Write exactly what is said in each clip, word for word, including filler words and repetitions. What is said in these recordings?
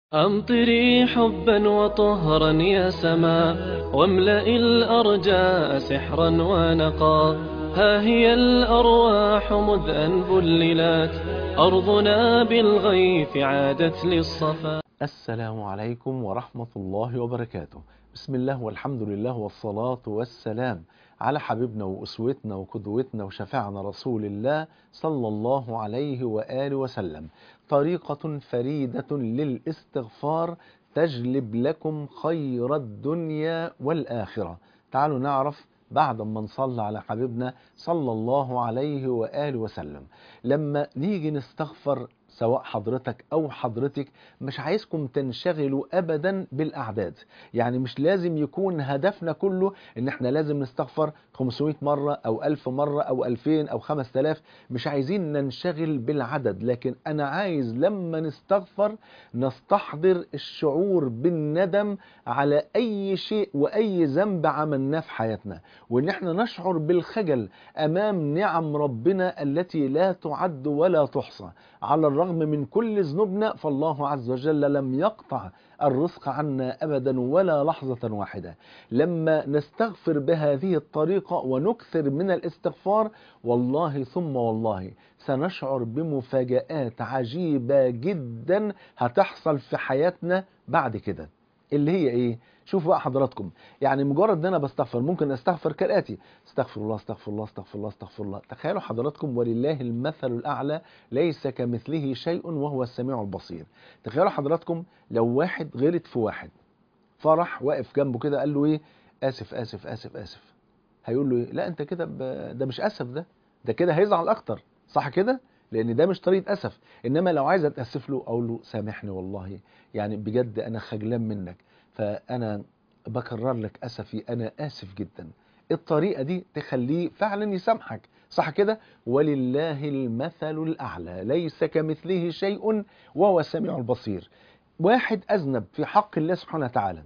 أمطري حبا وطهرا يا سماء، واملئي الأرجاء سحرا ونقا. ها هي الأرواح مذ أن بللت، أرضنا بالغيث عادت للصفا. السلام عليكم ورحمة الله وبركاته. بسم الله والحمد لله والصلاة والسلام على حبيبنا وأسوتنا وقدوتنا وشفيعنا رسول الله صلى الله عليه وآله وسلم. طريقة فريدة للاستغفار تجلب لكم خير الدنيا والآخرة. تعالوا نعرف بعد ما نصلي على حبيبنا صلى الله عليه وآله وسلم. لما نيجي نستغفر، سواء حضرتك أو حضرتك، مش عايزكم تنشغلوا أبدا بالأعداد. يعني مش لازم يكون هدفنا كله إن احنا لازم نستغفر خمسمائة مرة أو ألف مرة أو ألفين أو خمسة آلاف. مش عايزين ننشغل بالعدد، لكن أنا عايز لما نستغفر نستحضر الشعور بالندم على أي شيء وأي ذنب عملناه في حياتنا، وإن احنا نشعر بالخجل أمام نعم ربنا التي لا تعد ولا تحصى. على الرغم من كل ذنوبنا فالله عز وجل لم يقطع الرزق عنا أبدا ولا لحظة واحدة. لما نستغفر بهذه الطريقة ونكثر من الاستغفار، والله ثم والله سنشعر بمفاجآت عجيبة جدا هتحصل في حياتنا بعد كده. اللي هي ايه؟ شوفوا بقى حضراتكم، يعني مجرد ان انا بستغفر ممكن استغفر كالاتي: استغفر الله استغفر الله استغفر الله استغفر الله. تخيلوا حضراتكم، ولله المثل الاعلى، ليس كمثله شيء وهو السميع البصير. تخيلوا حضراتكم لو واحد غلط في واحد، فرح واقف جنبه كده قال له ايه؟ اسف اسف اسف اسف. هيقول له ايه؟ لا انت كده ب... ده مش اسف، ده ده كده هيزعل اكتر، صح كده؟ لان ده مش طريقه اسف. انما لو عايز اتاسف له اقول له سامحني والله، يعني بجد انا خجلان منك، فانا بكرر لك اسفي، انا اسف جدا. الطريقه دي تخليه فعلا يسامحك، صح كده؟ ولله المثل الاعلى، ليس كمثله شيء وهو السميع البصير. واحد اذنب في حق الله سبحانه وتعالى،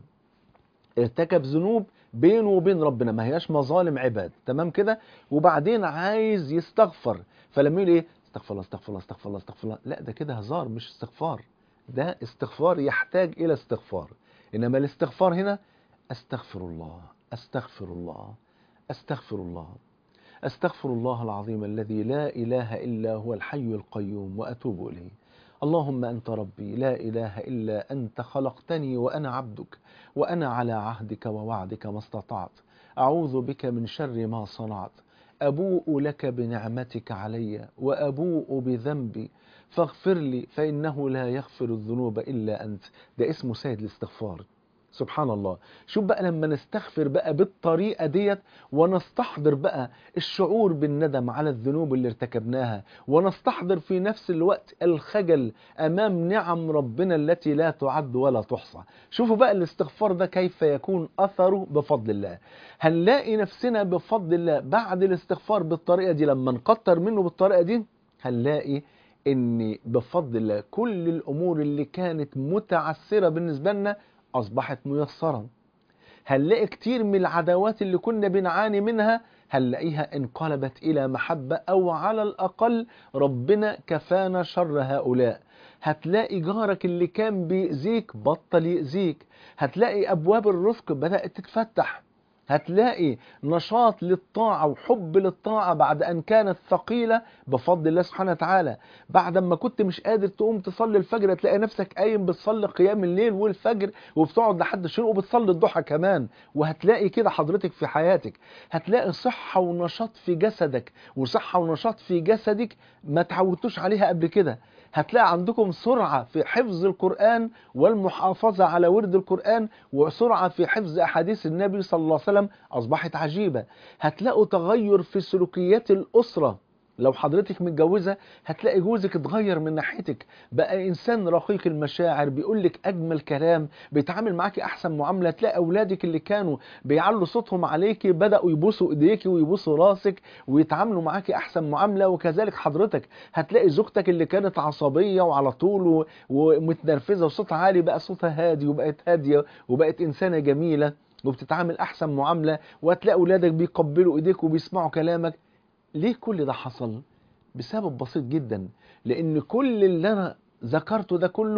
ارتكب ذنوب بينه وبين ربنا، ما هياش مظالم عباد، تمام كده؟ وبعدين عايز يستغفر، فلما يقول ايه؟ استغفر الله استغفر الله استغفر الله استغفر الله، لا ده كده هزار مش استغفار. ده استغفار يحتاج الى استغفار. انما الاستغفار هنا: استغفر الله استغفر الله استغفر الله استغفر الله العظيم الذي لا اله الا هو الحي القيوم واتوب اليه. اللهم أنت ربي لا إله إلا أنت، خلقتني وأنا عبدك، وأنا على عهدك ووعدك ما استطعت، أعوذ بك من شر ما صنعت، أبوء لك بنعمتك علي وأبوء بذنبي فاغفر لي فإنه لا يغفر الذنوب إلا أنت. ده اسمه سيد الاستغفار. سبحان الله. شوف بقى لما نستغفر بقى بالطريقة ديت، ونستحضر بقى الشعور بالندم على الذنوب اللي ارتكبناها، ونستحضر في نفس الوقت الخجل أمام نعم ربنا التي لا تعد ولا تحصى. شوفوا بقى الاستغفار ده كيف يكون أثره بفضل الله. هنلاقي نفسنا بفضل الله بعد الاستغفار بالطريقة دي، لما نكتر منه بالطريقة دي هنلاقي ان بفضل الله كل الأمور اللي كانت متعسرة بالنسبة لنا أصبحت ميسرة. هنلاقي كتير من العداوات اللي كنا بنعاني منها هنلاقيها انقلبت إلى محبة، أو على الأقل ربنا كفانا شر هؤلاء. هتلاقي جارك اللي كان بيأذيك بطل يأذيك. هتلاقي أبواب الرزق بدأت تتفتح. هتلاقي نشاط للطاعة وحب للطاعة بعد أن كانت ثقيلة بفضل الله سبحانه وتعالى. بعد ما كنت مش قادر تقوم تصلي الفجر تلاقي نفسك قايم بتصلي قيام الليل والفجر، وبتقعد لحد الشروق وبتصلي الضحى كمان. وهتلاقي كده حضرتك في حياتك، هتلاقي صحة ونشاط في جسدك، وصحة ونشاط في جسدك ما تعودتوش عليها قبل كده. هتلاقي عندكم سرعة في حفظ القرآن والمحافظة على ورد القرآن، وسرعة في حفظ أحاديث النبي صلى الله عليه وسلم أصبحت عجيبة. هتلاقوا تغير في سلوكيات الأسرة. لو حضرتك متجوزة هتلاقي جوزك اتغير من ناحيتك، بقى إنسان رقيق المشاعر، بيقولك أجمل كلام، بيتعامل معاكي أحسن معاملة. تلاقي أولادك اللي كانوا بيعلوا صوتهم عليكي بدأوا يبوسوا إيديكي ويبوسوا راسك ويتعاملوا معاكي أحسن معاملة. وكذلك حضرتك هتلاقي زوجتك اللي كانت عصبية وعلى طول ومتنرفزة وصوتها عالي بقى صوتها هادي، وبقت هادية وبقت إنسانة جميلة وبتتعامل أحسن معاملة. وهتلاقي أولادك بيقبلوا إيديك وبيسمعوا كلامك. ليه كل ده حصل؟ بسبب بسيط جدا، لأن كل اللي أنا ذكرته ده كله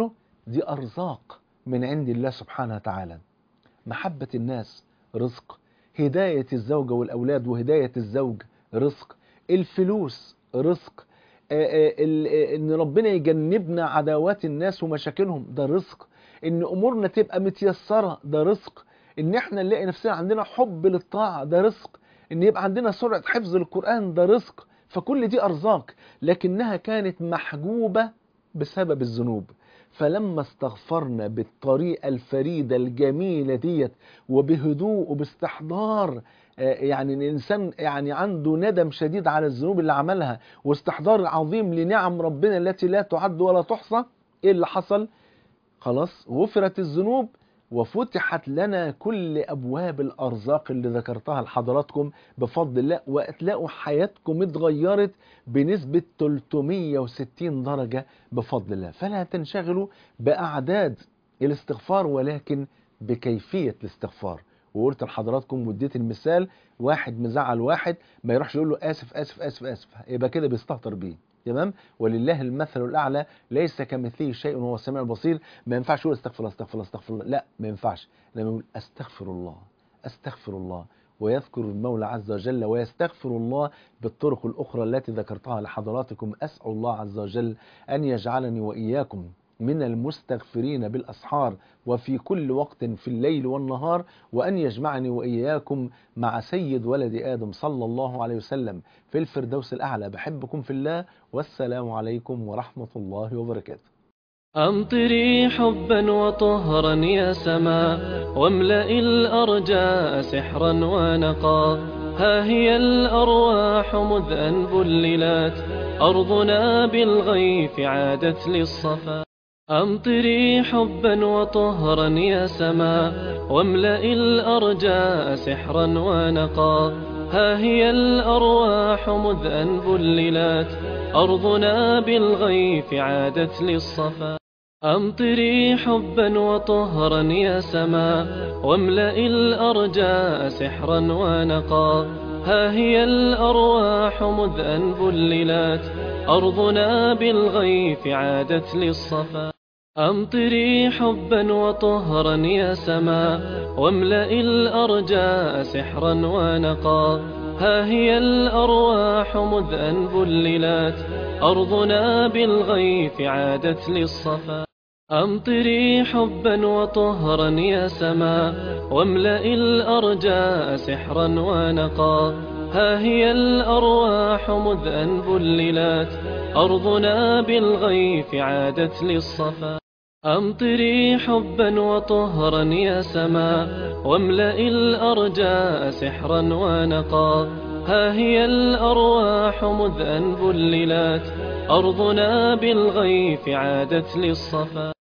دي أرزاق من عند الله سبحانه وتعالى. محبة الناس رزق، هداية الزوجة والأولاد وهداية الزوج رزق، الفلوس رزق، إن ربنا يجنبنا عداوات الناس ومشاكلهم ده رزق، إن أمورنا تبقى متيسرة ده رزق، إن إحنا نلاقي نفسنا عندنا حب للطاعة ده رزق، إن يبقى عندنا سرعة حفظ القرآن ده رزق. فكل دي أرزاق، لكنها كانت محجوبة بسبب الذنوب. فلما استغفرنا بالطريقة الفريدة الجميلة ديت وبهدوء وباستحضار، يعني الإنسان يعني عنده ندم شديد على الذنوب اللي عملها واستحضار عظيم لنعم ربنا التي لا تعد ولا تحصى، إيه اللي حصل؟ خلاص غفرت الذنوب وفتحت لنا كل أبواب الأرزاق اللي ذكرتها لحضراتكم بفضل الله، وهتلاقوا حياتكم اتغيرت بنسبة ثلاثمائة وستين درجة بفضل الله. فلا تنشغلوا بأعداد الاستغفار ولكن بكيفية الاستغفار. وقلت لحضراتكم واديت المثال، واحد مزعل واحد ما يروحش يقول له آسف آسف آسف آسف، يبقى كده بيستهتر بيه. تمام؟ ولله المثل الأعلى، ليس كمثله شيء وهو السميع البصير. ما ينفعش يقول استغفر الله استغفر الله استغفر الله، لا ما ينفعش. لما يقول استغفر الله استغفر الله ويذكر المولى عز وجل ويستغفر الله بالطرق الأخرى التي ذكرتها لحضراتكم. أسأل الله عز وجل أن يجعلني وإياكم من المستغفرين بالأسحار وفي كل وقت في الليل والنهار، وأن يجمعني وإياكم مع سيد ولد آدم صلى الله عليه وسلم في الفردوس الأعلى. بحبكم في الله، والسلام عليكم ورحمة الله وبركاته. أمطري حبا وطهرا يا سماء، واملئي الأرجاء سحرا ونقا. ها هي الأرواح مذ أن بللت، أرضنا بالغيث عادت للصفا. أمطري حبا وطهرا يا سماء، واملئي الأرجاء سحرا ونقا. ها هي الأرواح مذ أن بللت، أرضنا بالغيث عادت للصفا. أمطري حبا وطهرا يا سماء، واملئي الأرجاء سحرا ونقا. ها هي الأرواح مذ أن بللت، أرضنا بالغيث عادت للصفا. أمطري حبا وطهرا يا سماء، واملئي الأرجاء سحرا ونقا. ها هي الأرواح مذ أن بللت، أرضنا بالغيث عادت للصفا. أمطري حبا وطهرا يا سماء، واملئي الأرجاء سحرا ونقا. ها هي الأرواح مذ أن بللت، أرضنا بالغيث عادت للصفا. أمطري حبا وطهرا يا سماء، واملئي الأرجاء سحرا ونقا. ها هي الأرواح مذ أن بللت، أرضنا بالغيث عادت للصفا.